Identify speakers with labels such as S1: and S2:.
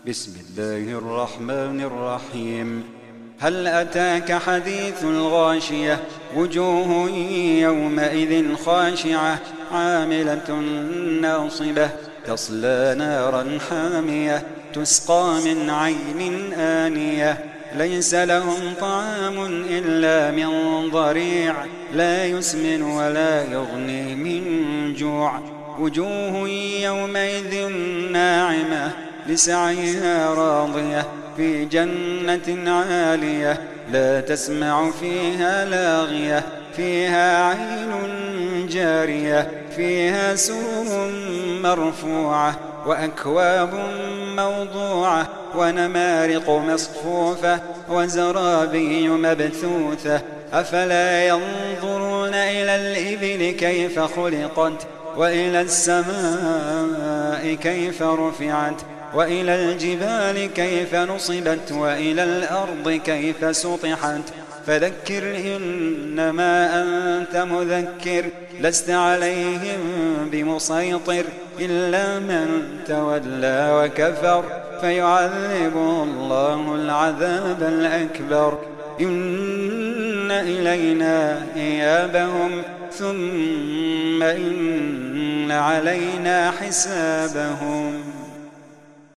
S1: بسم الله الرحمن الرحيم. هل أتاك حديث الغاشية؟ وجوه يومئذ خاشعة عاملة ناصبة تصلى نارا حامية تسقى من عين آنية ليس لهم طعام إلا من ضريع لا يسمن ولا يغني من جوع. وجوه يومئذ ناعمة لسعيها راضية في جنة عالية لا تسمع فيها لاغية فيها عين جارية فيها سرر مرفوعة وأكواب موضوعة ونمارق مصفوفة وزرابي مبثوثة أفلا ينظرون إلى الإبل كيف خلقت وإلى السماء كيف رفعت وإلى الجبال كيف نصبت وإلى الأرض كيف سطحت فذكر إنما أنت مذكر لست عليهم بمسيطر إلا من تولى وكفر فيعذبه الله العذاب الأكبر. إن إلينا إيابهم ثم إن علينا حسابهم.